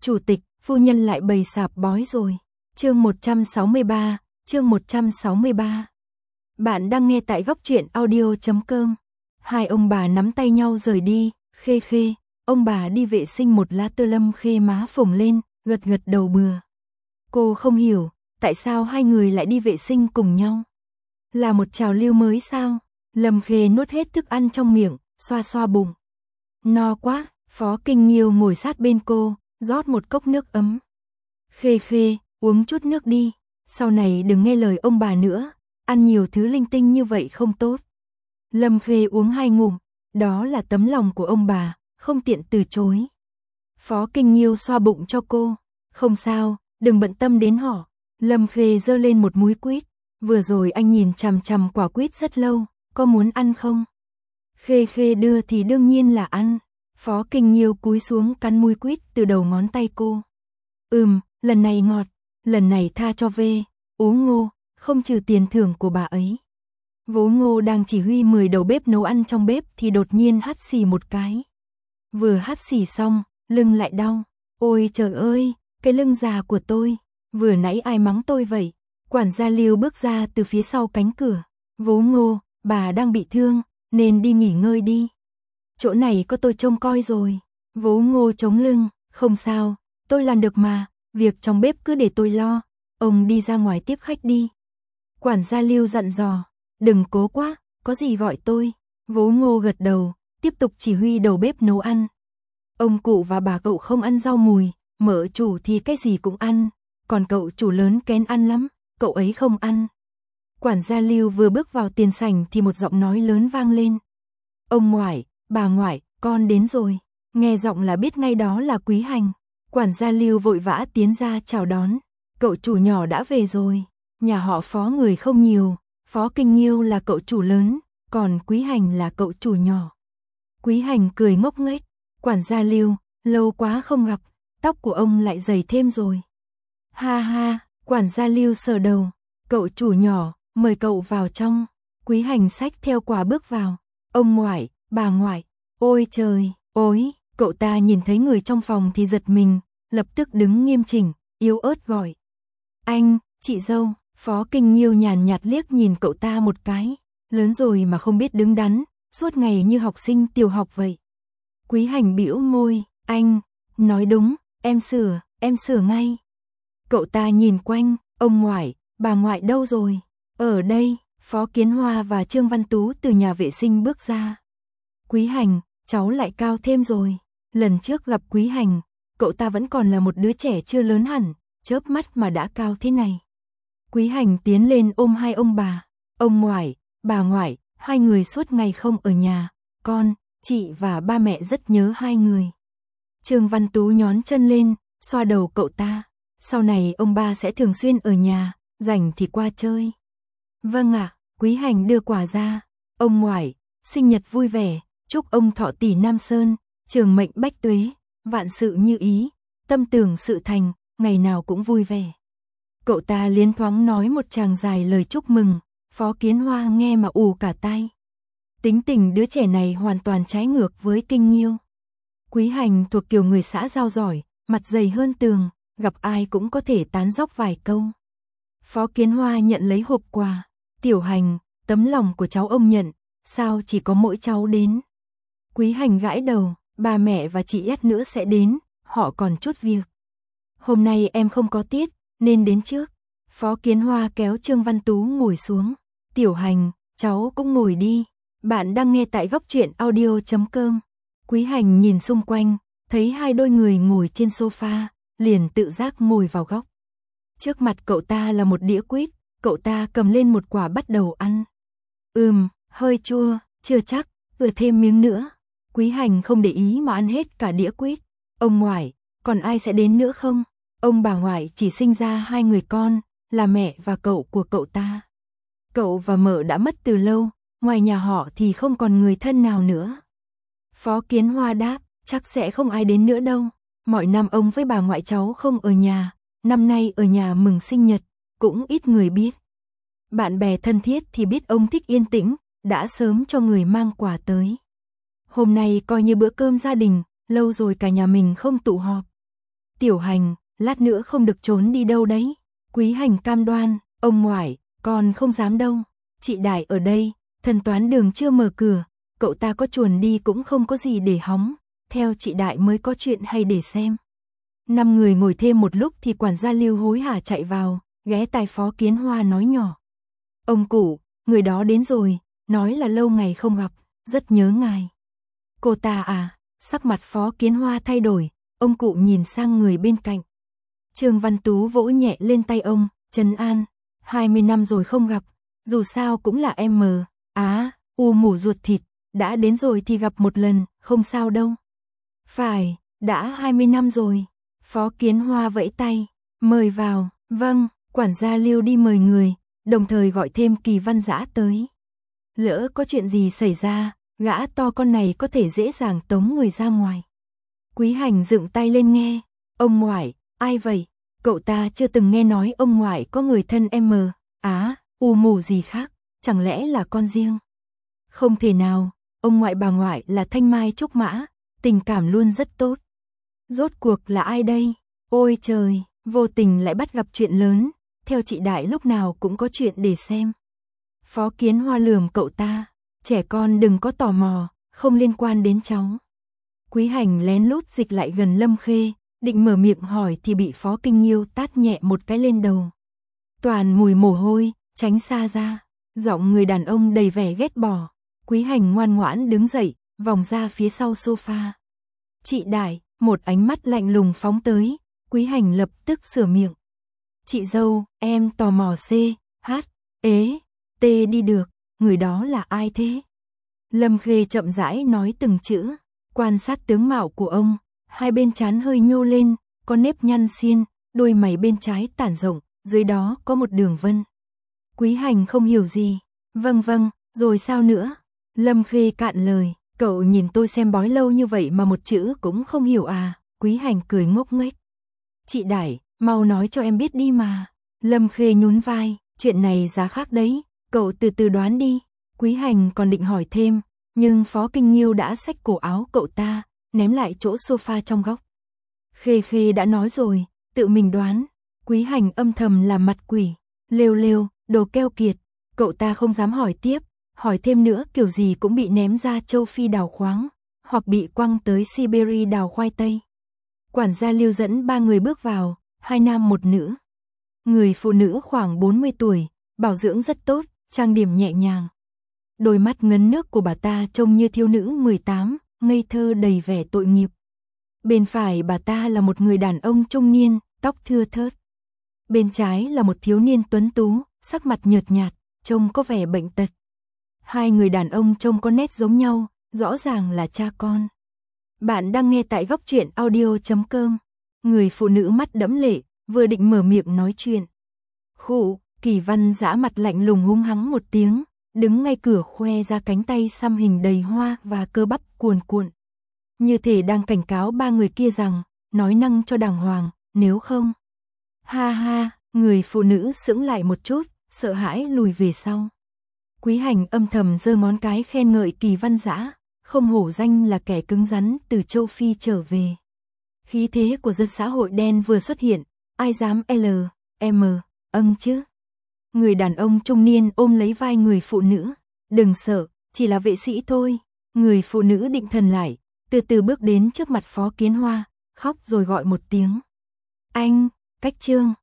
Chủ tịch, phu nhân lại bày sạp bói rồi. Chương 163, chương 163. Bạn đang nghe tại góc truyện audio.com. Hai ông bà nắm tay nhau rời đi, Khê Khê, ông bà đi vệ sinh một lát. Lâm Khê má phồng lên, gật gật đầu bừa. Cô không hiểu, tại sao hai người lại đi vệ sinh cùng nhau? Là một trào lưu mới sao? Lâm Khê nuốt hết thức ăn trong miệng, xoa xoa bụng. No quá, Phó Kinh Nghiêu ngồi sát bên cô, rót một cốc nước ấm. Khê Khê, uống chút nước đi, sau này đừng nghe lời ông bà nữa, ăn nhiều thứ linh tinh như vậy không tốt. Lâm Khê uống 2 ngụm, đó là tấm lòng của ông bà, không tiện từ chối. Phó Kinh Nghiêu xoa bụng cho cô, không sao, đừng bận tâm đến họ. Lâm Khê giơ lên một múi quýt, vừa rồi anh nhìn chằm chằm quả quýt rất lâu, có muốn ăn không? Khê Khê đưa thì đương nhiên là ăn. Phó Kinh Nghiêu cúi xuống cắn múi quýt từ đầu ngón tay cô. Lần này ngọt, lần này tha cho về. Ú Ngô, không trừ tiền thưởng của bà ấy. Vú Ngô đang chỉ huy 10 đầu bếp nấu ăn trong bếp thì đột nhiên hắt xì một cái. Vừa hắt xì xong, lưng lại đau. Ôi trời ơi, cái lưng già của tôi, vừa nãy ai mắng tôi vậy? Quản gia Lưu bước ra từ phía sau cánh cửa. Vú Ngô, bà đang bị thương, nên đi nghỉ ngơi đi. Chỗ này có tôi trông coi rồi. Vú Ngô chống lưng, không sao, tôi làm được mà, việc trong bếp cứ để tôi lo, ông đi ra ngoài tiếp khách đi. Quản gia Lưu dặn dò, đừng cố quá, có gì gọi tôi. Vú Ngô gật đầu, tiếp tục chỉ huy đầu bếp nấu ăn. Ông cụ và bà cậu không ăn rau mùi, mợ chủ thì cái gì cũng ăn, còn cậu chủ lớn kén ăn lắm, cậu ấy không ăn. Quản gia Lưu vừa bước vào tiền sảnh thì một giọng nói lớn vang lên. Ông ngoại, bà ngoại, con đến rồi. Nghe giọng là biết ngay đó là Quý Hành. Quản gia Lưu vội vã tiến ra chào đón. Cậu chủ nhỏ đã về rồi. Nhà họ Phó người không nhiều, Phó Kinh Nghiêu là cậu chủ lớn, còn Quý Hành là cậu chủ nhỏ. Quý Hành cười ngốc nghếch. Quản gia Lưu, lâu quá không gặp, tóc của ông lại dày thêm rồi. Ha ha, quản gia Lưu sờ đầu. Cậu chủ nhỏ, mời cậu vào trong. Quý Hành xách theo quà bước vào. Ông ngoại, bà ngoại, ôi trời, ôi, cậu ta nhìn thấy người trong phòng thì giật mình, lập tức đứng nghiêm chỉnh, yếu ớt gọi. Anh, chị dâu. Phó Kinh Nghiêu nhàn nhạt liếc nhìn cậu ta một cái, lớn rồi mà không biết đứng đắn, suốt ngày như học sinh tiểu học vậy. Quý Hành bĩu môi, anh, nói đúng, em sửa ngay. Cậu ta nhìn quanh, ông ngoại, bà ngoại đâu rồi? Ở đây. Phó Kiến Hoa và Trương Văn Tú từ nhà vệ sinh bước ra. Quý Hành, cháu lại cao thêm rồi. Lần trước gặp Quý Hành, cậu ta vẫn còn là một đứa trẻ chưa lớn hẳn, chớp mắt mà đã cao thế này. Quý Hành tiến lên ôm hai ông bà. Ông ngoại, bà ngoại, hai người suốt ngày không ở nhà. Con, chị và ba mẹ rất nhớ hai người. Trương Văn Tú nhón chân lên, xoa đầu cậu ta. Sau này ông ba sẽ thường xuyên ở nhà, rảnh thì qua chơi. Vâng ạ, Quý Hành đưa quà ra. Ông ngoại, sinh nhật vui vẻ, chúc ông thọ tỷ Nam Sơn, trường mệnh bách tuế, vạn sự như ý, tâm tưởng sự thành, ngày nào cũng vui vẻ. Cậu ta liến thoáng nói một tràng dài lời chúc mừng, Phó Kiến Hoa nghe mà ù cả tai. Tính tình đứa trẻ này hoàn toàn trái ngược với Kinh Nghiêu. Quý Hành thuộc kiểu người xã giao giỏi, mặt dày hơn tường, gặp ai cũng có thể tán dóc vài câu. Phó Kiến Hoa nhận lấy hộp quà. Tiểu Hành, tấm lòng của cháu ông nhận, sao chỉ có mỗi cháu đến? Quý Hành gãi đầu, ba mẹ và chị S nữa sẽ đến, họ còn chút việc. Hôm nay em không có tiết, nên đến trước. Phó Kiến Hoa kéo Trương Văn Tú ngồi xuống. Tiểu Hành, cháu cũng ngồi đi. Bạn đang nghe tại góc truyện audio.com. Quý Hành nhìn xung quanh, thấy hai đôi người ngồi trên sofa, liền tự giác ngồi vào góc. Trước mặt cậu ta là một đĩa quýt. Cậu ta cầm lên một quả bắt đầu ăn. Hơi chua, chưa chắc, vừa thêm miếng nữa. Quý Hành không để ý mà ăn hết cả đĩa quýt. Ông ngoại, còn ai sẽ đến nữa không? Ông bà ngoại chỉ sinh ra hai người con, là mẹ và cậu của cậu ta. Cậu và mợ đã mất từ lâu, ngoài nhà họ thì không còn người thân nào nữa. Phó Kiến Hoa đáp, chắc sẽ không ai đến nữa đâu. Mọi năm ông với bà ngoại cháu không ở nhà, năm nay ở nhà mừng sinh nhật, cũng ít người biết. Bạn bè thân thiết thì biết ông thích yên tĩnh, đã sớm cho người mang quà tới. Hôm nay coi như bữa cơm gia đình, lâu rồi cả nhà mình không tụ họp. Tiểu Hành, lát nữa không được trốn đi đâu đấy. Quý Hành cam đoan, ông ngoại, con không dám đâu. Chị Đại ở đây, thần toán đường chưa mở cửa, cậu ta có chuồn đi cũng không có gì để hóng, theo chị Đại mới có chuyện hay để xem. 5 người ngồi thêm một lúc thì quản gia Lưu hối hả chạy vào, ghé tai Phó Kiến Hoa nói nhỏ. Ông cụ, người đó đến rồi, nói là lâu ngày không gặp, rất nhớ ngài. Cô ta à, sắc mặt Phó Kiến Hoa thay đổi, ông cụ nhìn sang người bên cạnh. Trương Văn Tú vỗ nhẹ lên tay ông, trấn an, 20 năm rồi không gặp, dù sao cũng là em u mủ ruột thịt, đã đến rồi thì gặp một lần, không sao đâu. Phải, đã 20 năm rồi. Phó Kiến Hoa vẫy tay, mời vào, vâng, quản gia Lưu đi mời người, đồng thời gọi thêm Kỳ Văn Dã tới. Lỡ có chuyện gì xảy ra, gã to con này có thể dễ dàng tống người ra ngoài. Quý Hành dựng tay lên nghe, ông ngoại, ai vậy? Cậu ta chưa từng nghe nói ông ngoại có người thân u mù gì khác, chẳng lẽ là con riêng? Không thể nào, ông ngoại bà ngoại là thanh mai trúc mã, tình cảm luôn rất tốt. Rốt cuộc là ai đây? Ôi trời, vô tình lại bắt gặp chuyện lớn, theo chị Đại lúc nào cũng có chuyện để xem. Phó Kiến Hoa lườm cậu ta, trẻ con đừng có tò mò, không liên quan đến cháu. Quý Hành lén lút dịch lại gần Lâm Khê, định mở miệng hỏi thì bị Phó Kinh Nghiêu tát nhẹ một cái lên đầu. Toàn mùi mồ hôi, tránh xa ra, giọng người đàn ông đầy vẻ ghét bỏ. Quý Hành ngoan ngoãn đứng dậy, vòng ra phía sau sofa. Chị Đại, một ánh mắt lạnh lùng phóng tới, Quý Hành lập tức sửa miệng. Chị dâu, em tò mò đi được, người đó là ai thế? Lâm Khê chậm rãi nói từng chữ, quan sát tướng mạo của ông, hai bên trán hơi nhô lên, có nếp nhăn xiên, đôi mày bên trái tản rộng, dưới đó có một đường vân. Quý Hành không hiểu gì. Vâng, rồi sao nữa? Lâm Khê cạn lời, cậu nhìn tôi xem bói lâu như vậy mà một chữ cũng không hiểu à? Quý Hành cười ngốc nghếch. Chị Đại, mau nói cho em biết đi mà. Lâm Khê nhún vai, chuyện này giá khác đấy, cậu từ từ đoán đi. Quý Hành còn định hỏi thêm, nhưng Phó Kinh Nghiêu đã xách cổ áo cậu ta, ném lại chỗ sofa trong góc. Khê đã nói rồi, tự mình đoán. Quý Hành âm thầm làm mặt quỷ. Lêu, đồ keo kiệt. Cậu ta không dám hỏi tiếp, hỏi thêm nữa kiểu gì cũng bị ném ra châu Phi đào khoáng, hoặc bị quăng tới Siberia đào khoai tây. Quản gia Lưu dẫn 3 người bước vào, 2 nam 1 nữ. Người phụ nữ khoảng 40 tuổi, bảo dưỡng rất tốt, trang điểm nhẹ nhàng. Đôi mắt ngấn nước của bà ta trông như thiếu nữ 18, ngây thơ đầy vẻ tội nghiệp. Bên phải bà ta là một người đàn ông trung niên, tóc thưa thớt. Bên trái là một thiếu niên tuấn tú, sắc mặt nhợt nhạt, trông có vẻ bệnh tật. Hai người đàn ông trông có nét giống nhau, rõ ràng là cha con. Bạn đang nghe tại góc truyện audio.com. Người phụ nữ mắt đẫm lệ, vừa định mở miệng nói chuyện. Kỳ Văn Dã mặt lạnh lùng hung hăng một tiếng, đứng ngay cửa khoe ra cánh tay xăm hình đầy hoa và cơ bắp cuồn cuộn. Như thể đang cảnh cáo 3 người kia rằng, nói năng cho đàng hoàng, nếu không. Ha, người phụ nữ sững lại một chút, sợ hãi lùi về sau. Quý Hành âm thầm giơ ngón cái khen ngợi Kỳ Văn Dã, không hổ danh là kẻ cứng rắn từ châu Phi trở về. Khí thế của dân xã hội đen vừa xuất hiện, ai dám chứ? Người đàn ông trung niên ôm lấy vai người phụ nữ, đừng sợ, chỉ là vệ sĩ thôi. Người phụ nữ định thần lại, từ từ bước đến trước mặt Phó Kiến Hoa, khóc rồi gọi một tiếng. Anh, Cách Trương.